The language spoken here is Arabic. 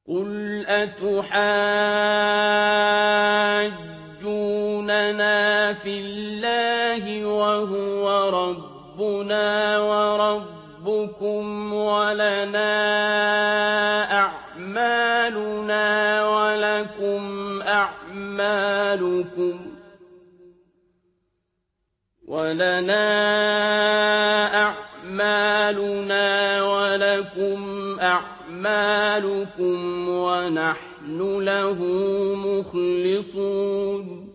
قُلْ أَتُحَاجُّونَنَا فِي اللَّهِ وَهُوَ رَبُّنَا وَرَبُّكُمْ وَلَنَا أَعْمَالُنَا وَلَكُمْ أَعْمَالُكُمْ وَنَحْنُ لَهُ مُخْلِصُونَ